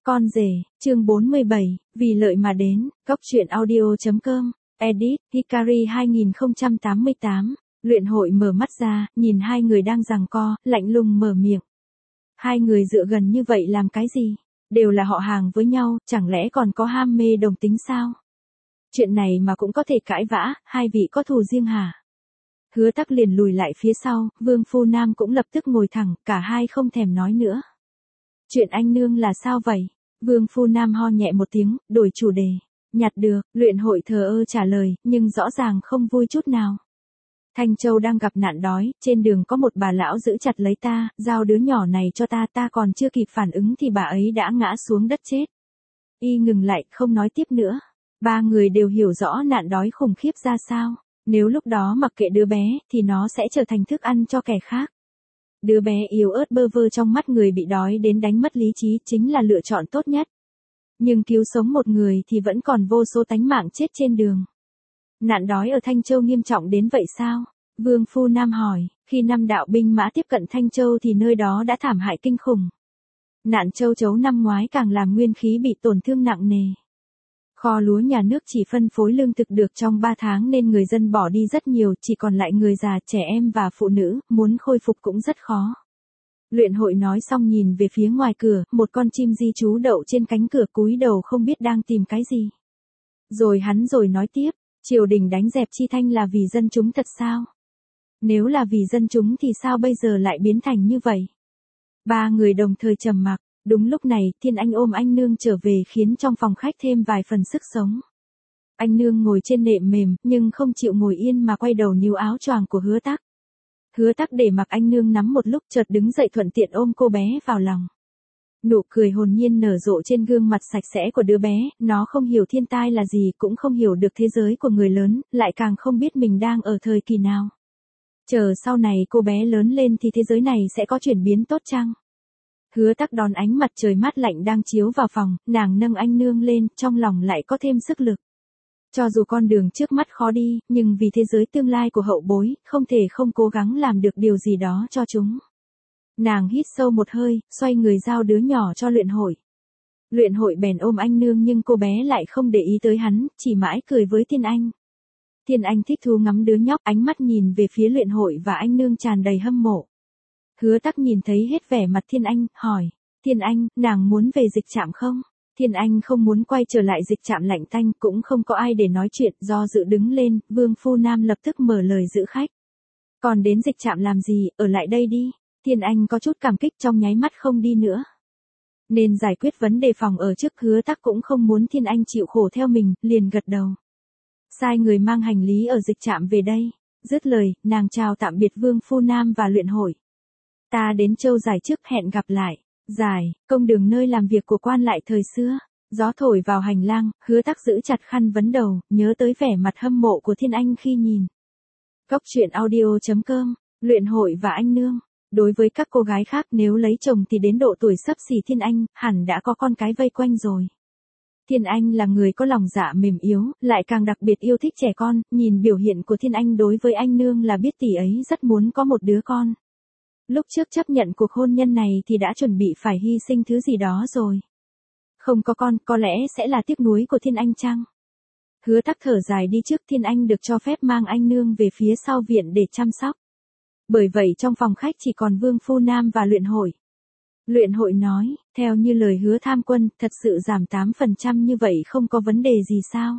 Con rể, chương 47, vì lợi mà đến, góc truyện audio.com, edit, Hikari 2088, luyện hội mở mắt ra, nhìn hai người đang giằng co, lạnh lùng mở miệng. Hai người dựa gần như vậy làm cái gì? Đều là họ hàng với nhau, chẳng lẽ còn có ham mê đồng tính sao? Chuyện này mà cũng có thể cãi vã, hai vị có thù riêng hả? Hứa Tắc liền lùi lại phía sau, Vương Phu Nam cũng lập tức ngồi thẳng, cả hai không thèm nói nữa. Chuyện anh nương là sao vậy? Vương Phu Nam ho nhẹ một tiếng, đổi chủ đề. Nhặt được, luyện hội thờ ơ trả lời, nhưng rõ ràng không vui chút nào. Thanh Châu đang gặp nạn đói, trên đường có một bà lão giữ chặt lấy ta, giao đứa nhỏ này cho ta còn chưa kịp phản ứng thì bà ấy đã ngã xuống đất chết. Y ngừng lại, không nói tiếp nữa. Ba người đều hiểu rõ nạn đói khủng khiếp ra sao. Nếu lúc đó mặc kệ đứa bé, thì nó sẽ trở thành thức ăn cho kẻ khác. Đứa bé yếu ớt bơ vơ trong mắt người bị đói đến đánh mất lý trí chính là lựa chọn tốt nhất. Nhưng cứu sống một người thì vẫn còn vô số tánh mạng chết trên đường. Nạn đói ở Thanh Châu nghiêm trọng đến vậy sao? Vương Phu Nam hỏi, khi năm đạo binh mã tiếp cận Thanh Châu thì nơi đó đã thảm hại kinh khủng. Nạn châu chấu năm ngoái càng làm nguyên khí bị tổn thương nặng nề. Kho lúa nhà nước chỉ phân phối lương thực được trong 3 tháng nên người dân bỏ đi rất nhiều, chỉ còn lại người già, trẻ em và phụ nữ, muốn khôi phục cũng rất khó. Luyện hội nói xong nhìn về phía ngoài cửa, một con chim di trú đậu trên cánh cửa cúi đầu không biết đang tìm cái gì. Rồi hắn nói tiếp, triều đình đánh dẹp Chi Thanh là vì dân chúng thật sao? Nếu là vì dân chúng thì sao bây giờ lại biến thành như vậy? Ba người đồng thời trầm mặc. Đúng lúc này, Thiên Anh ôm anh nương trở về khiến trong phòng khách thêm vài phần sức sống. Anh nương ngồi trên nệm mềm, nhưng không chịu ngồi yên mà quay đầu níu áo choàng của Hứa Tắc. Hứa Tắc để mặc anh nương nắm một lúc, chợt đứng dậy thuận tiện ôm cô bé vào lòng. Nụ cười hồn nhiên nở rộ trên gương mặt sạch sẽ của đứa bé, nó không hiểu thiên tai là gì, cũng không hiểu được thế giới của người lớn, lại càng không biết mình đang ở thời kỳ nào. Chờ sau này cô bé lớn lên thì thế giới này sẽ có chuyển biến tốt chăng? Hứa Tắc đón ánh mặt trời mát lạnh đang chiếu vào phòng, nàng nâng anh nương lên, trong lòng lại có thêm sức lực. Cho dù con đường trước mắt khó đi, nhưng vì thế giới tương lai của hậu bối, không thể không cố gắng làm được điều gì đó cho chúng. Nàng hít sâu một hơi, xoay người giao đứa nhỏ cho luyện hội. Luyện hội bèn ôm anh nương nhưng cô bé lại không để ý tới hắn, chỉ mãi cười với Thiên Anh. Thiên Anh thích thú ngắm đứa nhóc, ánh mắt nhìn về phía luyện hội và anh nương tràn đầy hâm mộ. Hứa Tắc nhìn thấy hết vẻ mặt Thiên Anh, hỏi, Thiên Anh, nàng muốn về dịch trạm không? Thiên Anh không muốn quay trở lại dịch trạm lạnh tanh, cũng không có ai để nói chuyện, do dự đứng lên, Vương Phu Nam lập tức mở lời giữ khách. Còn đến dịch trạm làm gì, ở lại đây đi. Thiên Anh có chút cảm kích trong nháy mắt không đi nữa. Nên giải quyết vấn đề phòng ở trước. Hứa Tắc cũng không muốn Thiên Anh chịu khổ theo mình, liền gật đầu. Sai người mang hành lý ở dịch trạm về đây. Dứt lời, nàng chào tạm biệt Vương Phu Nam và luyện hội. Ta đến Châu Giải trước, hẹn gặp lại. Giải, công đường nơi làm việc của quan lại thời xưa. Gió thổi vào hành lang, Hứa Tắc giữ chặt khăn vấn đầu, nhớ tới vẻ mặt hâm mộ của Thiên Anh khi nhìn. Góc truyện audio.com, luyện hội và anh nương. Đối với các cô gái khác nếu lấy chồng thì đến độ tuổi xấp xỉ Thiên Anh, hẳn đã có con cái vây quanh rồi. Thiên Anh là người có lòng dạ mềm yếu, lại càng đặc biệt yêu thích trẻ con, nhìn biểu hiện của Thiên Anh đối với anh nương là biết tỷ ấy rất muốn có một đứa con. Lúc trước chấp nhận cuộc hôn nhân này thì đã chuẩn bị phải hy sinh thứ gì đó rồi. Không có con, có lẽ sẽ là tiếc nuối của Thiên Anh chăng? Hứa Tắc thở dài đi trước. Thiên Anh được cho phép mang anh nương về phía sau viện để chăm sóc. Bởi vậy trong phòng khách chỉ còn Vương Phu Nam và luyện hội. Luyện hội nói, theo như lời Hứa Tham Quân, thật sự giảm 8% như vậy không có vấn đề gì sao?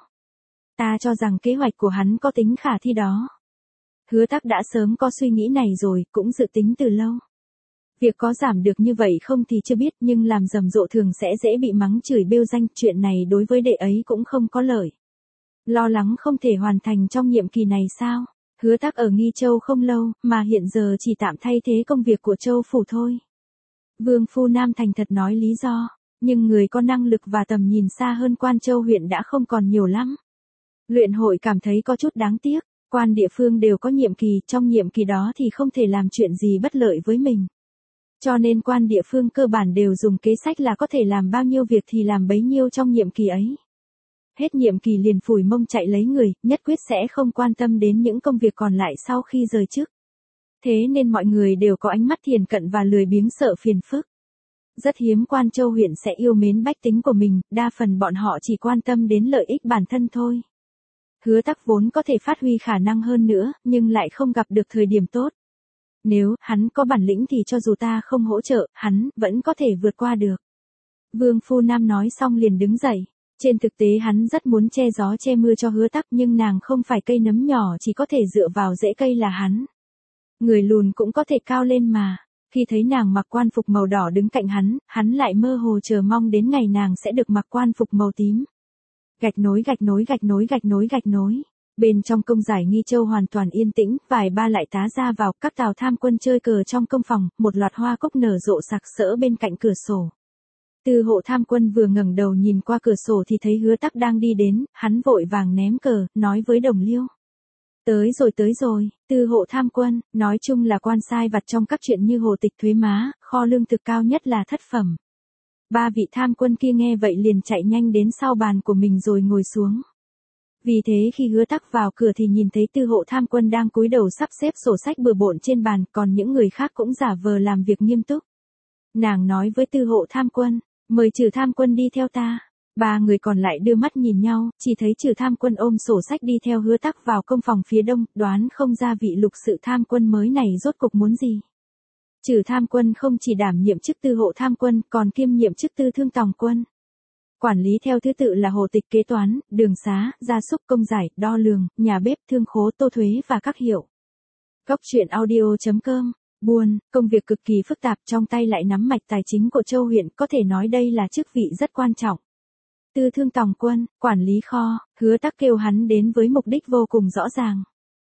Ta cho rằng kế hoạch của hắn có tính khả thi đó. Hứa Tắc đã sớm có suy nghĩ này rồi, cũng dự tính từ lâu. Việc có giảm được như vậy không thì chưa biết, nhưng làm rầm rộ thường sẽ dễ bị mắng chửi bêu danh, chuyện này đối với đệ ấy cũng không có lợi. Lo lắng không thể hoàn thành trong nhiệm kỳ này sao? Hứa Tắc ở Nghi Châu không lâu, mà hiện giờ chỉ tạm thay thế công việc của Châu Phủ thôi. Vương Phu Nam thành thật nói lý do, nhưng người có năng lực và tầm nhìn xa hơn quan Châu huyện đã không còn nhiều lắm. Luyện hội cảm thấy có chút đáng tiếc, quan địa phương đều có nhiệm kỳ, trong nhiệm kỳ đó thì không thể làm chuyện gì bất lợi với mình. Cho nên quan địa phương cơ bản đều dùng kế sách là có thể làm bao nhiêu việc thì làm bấy nhiêu trong nhiệm kỳ ấy. Hết nhiệm kỳ liền phủi mông chạy lấy người, nhất quyết sẽ không quan tâm đến những công việc còn lại sau khi rời chức. Thế nên mọi người đều có ánh mắt thiền cận và lười biếng sợ phiền phức. Rất hiếm quan châu huyện sẽ yêu mến bách tính của mình, đa phần bọn họ chỉ quan tâm đến lợi ích bản thân thôi. Hứa Tắc vốn có thể phát huy khả năng hơn nữa, nhưng lại không gặp được thời điểm tốt. Nếu hắn có bản lĩnh thì cho dù ta không hỗ trợ, hắn vẫn có thể vượt qua được. Vương Phu Nam nói xong liền đứng dậy. Trên thực tế hắn rất muốn che gió che mưa cho Hứa Tắc, nhưng nàng không phải cây nấm nhỏ chỉ có thể dựa vào rễ cây là hắn. Người lùn cũng có thể cao lên mà. Khi thấy nàng mặc quan phục màu đỏ đứng cạnh hắn lại mơ hồ chờ mong đến ngày nàng sẽ được mặc quan phục màu tím. Gạch nối gạch nối gạch nối gạch nối gạch nối. Bên trong công giải Nghi Châu hoàn toàn yên tĩnh, vài ba lại tá ra vào, các tào tham quân chơi cờ trong công phòng, một loạt hoa cúc nở rộ sặc sỡ bên cạnh cửa sổ. Tư hộ tham quân vừa ngẩng đầu nhìn qua cửa sổ thì thấy Hứa Tắc đang đi đến, hắn vội vàng ném cờ, nói với đồng liêu. Tới rồi, tư hộ tham quân, nói chung là quan sai vặt trong các chuyện như hồ tịch thuế má, kho lương thực cao nhất là thất phẩm. Ba vị tham quân kia nghe vậy liền chạy nhanh đến sau bàn của mình rồi ngồi xuống. Vì thế khi Hứa Tắc vào cửa thì nhìn thấy tư hộ tham quân đang cúi đầu sắp xếp sổ sách bừa bộn trên bàn, còn những người khác cũng giả vờ làm việc nghiêm túc. Nàng nói với tư hộ tham quân, mời Trừ tham quân đi theo ta. Ba người còn lại đưa mắt nhìn nhau, chỉ thấy Trừ tham quân ôm sổ sách đi theo Hứa Tắc vào công phòng phía đông, đoán không ra vị lục sự tham quân mới này rốt cục muốn gì. Trừ tham quân không chỉ đảm nhiệm chức tư hộ tham quân, còn kiêm nhiệm chức tư thương tòng quân. Quản lý theo thứ tự là hồ tịch, kế toán, đường xá, gia súc, công giải, đo lường, nhà bếp, thương khố, tô thuế và các hiệu. Góc truyện audio.com. Buồn, công việc cực kỳ phức tạp, trong tay lại nắm mạch tài chính của châu huyện, có thể nói đây là chức vị rất quan trọng. Tư thương tòng quân, quản lý kho, Hứa Tắc kêu hắn đến với mục đích vô cùng rõ ràng.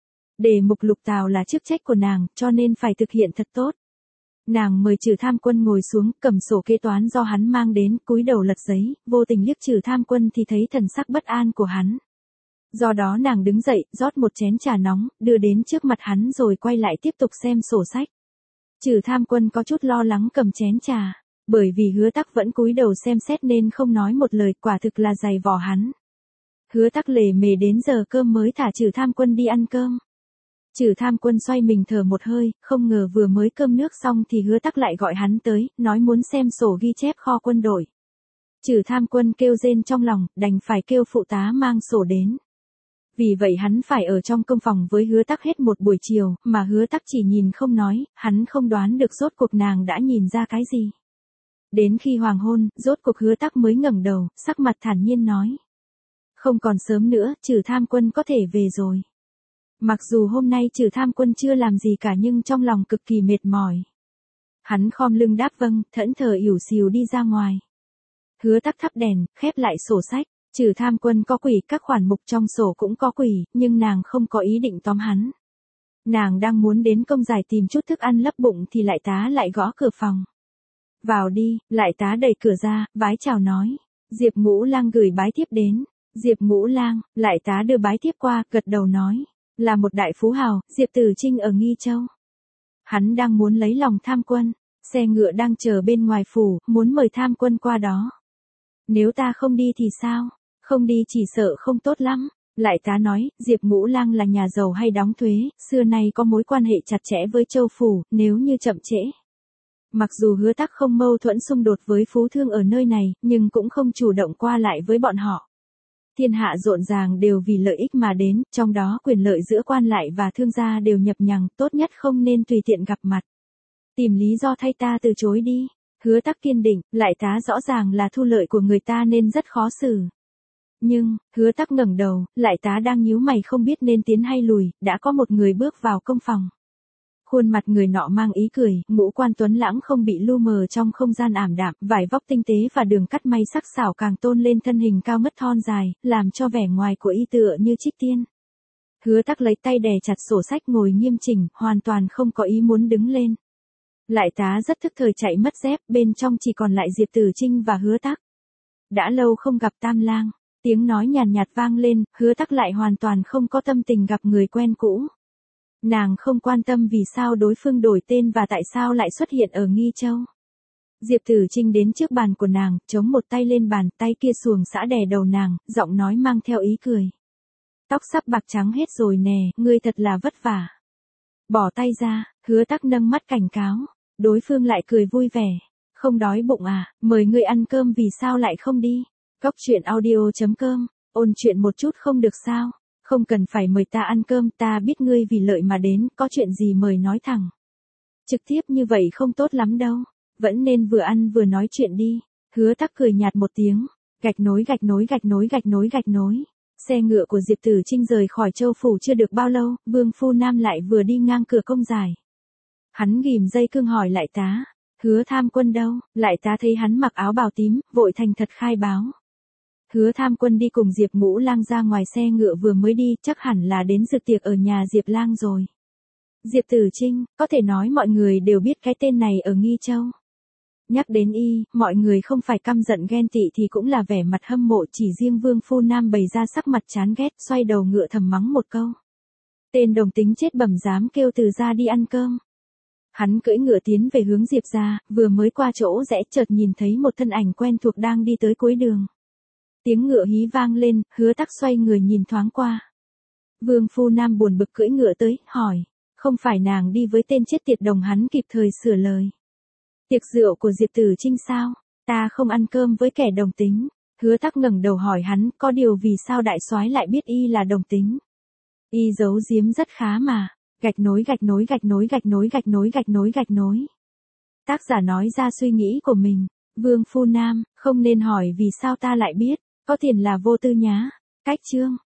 Đề mục lục tào là chức trách của nàng, cho nên phải thực hiện thật tốt. Nàng mời Trừ tham quân ngồi xuống, cầm sổ kế toán do hắn mang đến, cúi đầu lật giấy, vô tình liếc Trừ tham quân thì thấy thần sắc bất an của hắn. Do đó nàng đứng dậy, rót một chén trà nóng, đưa đến trước mặt hắn rồi quay lại tiếp tục xem sổ sách. Trừ tham quân có chút lo lắng cầm chén trà, bởi vì Hứa Tắc vẫn cúi đầu xem xét nên không nói một lời, quả thực là dày vò hắn. Hứa Tắc lề mề đến giờ cơm mới thả Trừ tham quân đi ăn cơm. Trừ tham quân xoay mình thở một hơi, không ngờ vừa mới cơm nước xong thì Hứa Tắc lại gọi hắn tới, nói muốn xem sổ ghi chép kho quân đội. Trừ tham quân kêu rên trong lòng, đành phải kêu phụ tá mang sổ đến. Vì vậy hắn phải ở trong công phòng với Hứa Tắc hết một buổi chiều, mà Hứa Tắc chỉ nhìn không nói, hắn không đoán được rốt cuộc nàng đã nhìn ra cái gì. Đến khi hoàng hôn, rốt cuộc Hứa Tắc mới ngẩng đầu, sắc mặt thản nhiên nói. Không còn sớm nữa, Trừ tham quân có thể về rồi. Mặc dù hôm nay Trừ tham quân chưa làm gì cả nhưng trong lòng cực kỳ mệt mỏi. Hắn khom lưng đáp vâng, thẫn thờ ỉu xìu đi ra ngoài. Hứa Tắc thắp đèn, khép lại sổ sách. Trừ tham quân có quỷ, các khoản mục trong sổ cũng có quỷ, nhưng nàng không có ý định tóm hắn. Nàng đang muốn đến công giải tìm chút thức ăn lấp bụng thì lại tá lại gõ cửa phòng. Vào đi, lại tá đẩy cửa ra, vái chào nói. Diệp Ngũ Lang gửi bái thiếp đến. Diệp Ngũ Lang, lại tá đưa bái thiếp qua, gật đầu nói. Là một đại phú hào, Diệp Tử Trinh ở Nghi Châu. Hắn đang muốn lấy lòng tham quân, xe ngựa đang chờ bên ngoài phủ, muốn mời tham quân qua đó. Nếu ta không đi thì sao? Không đi chỉ sợ không tốt lắm. Lại tá nói, Diệp Ngũ Lang là nhà giàu hay đóng thuế, xưa nay có mối quan hệ chặt chẽ với châu phủ, nếu như chậm trễ. Mặc dù Hứa Tắc không mâu thuẫn xung đột với phú thương ở nơi này, nhưng cũng không chủ động qua lại với bọn họ. Thiên hạ rộn ràng đều vì lợi ích mà đến, trong đó quyền lợi giữa quan lại và thương gia đều nhập nhằng, tốt nhất không nên tùy tiện gặp mặt. Tìm lý do thay ta từ chối đi. Hứa Tắc kiên định, lại tá rõ ràng là thu lợi của người ta nên rất khó xử. Nhưng, Hứa Tắc ngẩng đầu, lại tá đang nhíu mày không biết nên tiến hay lùi, đã có một người bước vào công phòng. Khuôn mặt người nọ mang ý cười, ngũ quan tuấn lãng không bị lu mờ trong không gian ảm đạm, vải vóc tinh tế và đường cắt may sắc sảo càng tôn lên thân hình cao ngất thon dài, làm cho vẻ ngoài của y tựa như trích tiên. Hứa Tắc lấy tay đè chặt sổ sách ngồi nghiêm chỉnh, hoàn toàn không có ý muốn đứng lên. Lại tá rất thức thời chạy mất dép, bên trong chỉ còn lại Diệp Tử Trinh và Hứa Tắc. Đã lâu không gặp Tam Lang, tiếng nói nhàn nhạt vang lên, Hứa Tắc lại hoàn toàn không có tâm tình gặp người quen cũ. Nàng không quan tâm vì sao đối phương đổi tên và tại sao lại xuất hiện ở Nghi Châu. Diệp Tử Trinh đến trước bàn của nàng, chống một tay lên bàn, tay kia xuồng xã đè đầu nàng, giọng nói mang theo ý cười. Tóc sắp bạc trắng hết rồi nè, ngươi thật là vất vả. Bỏ tay ra, Hứa Tắc nâng mắt cảnh cáo, đối phương lại cười vui vẻ. Không đói bụng à, mời ngươi ăn cơm vì sao lại không đi? Cóc truyện audio.com, ôn chuyện một chút không được sao? Không cần phải mời ta ăn cơm, ta biết ngươi vì lợi mà đến, có chuyện gì mời nói thẳng. Trực tiếp như vậy không tốt lắm đâu, vẫn nên vừa ăn vừa nói chuyện đi. Hứa Tắc cười nhạt một tiếng, gạch nối gạch nối gạch nối gạch nối gạch nối. Xe ngựa của Diệp Tử Trinh rời khỏi Châu phủ chưa được bao lâu, Vương Phu Nam lại vừa đi ngang cửa công giải. Hắn ghim dây cương hỏi lại tá, Hứa Tham Quân đâu? Lại tá thấy hắn mặc áo bào tím, vội thành thật khai báo. Hứa Tham Quân đi cùng Diệp Ngũ Lang ra ngoài, xe ngựa vừa mới đi, chắc hẳn là đến dự tiệc ở nhà Diệp Lang rồi. Diệp Tử Trinh, có thể nói mọi người đều biết cái tên này ở Nghi Châu. Nhắc đến y, mọi người không phải căm giận ghen tị thì cũng là vẻ mặt hâm mộ, chỉ riêng Vương Phu Nam bày ra sắc mặt chán ghét, xoay đầu ngựa thầm mắng một câu. Tên đồng tính chết bẩm dám kêu từ ra đi ăn cơm. Hắn cưỡi ngựa tiến về hướng Diệp gia, vừa mới qua chỗ rẽ chợt nhìn thấy một thân ảnh quen thuộc đang đi tới cuối đường. Tiếng ngựa hí vang lên, Hứa Tắc xoay người nhìn thoáng qua. Vương Phu Nam buồn bực cưỡi ngựa tới, hỏi, không phải nàng đi với tên chết tiệt đồng? Hắn kịp thời sửa lời. Tiệc rượu của Diệp Tử Trinh sao? Ta không ăn cơm với kẻ đồng tính. Hứa Tắc ngẩng đầu hỏi hắn, có điều vì sao đại soái lại biết y là đồng tính? Y giấu giếm rất khá mà. Gạch nối gạch nối gạch nối gạch nối gạch nối gạch nối gạch nối. Tác giả nói ra suy nghĩ của mình. Vương Phu Nam, không nên hỏi vì sao ta lại biết, có tiền là vô tư nhá. Cách chương.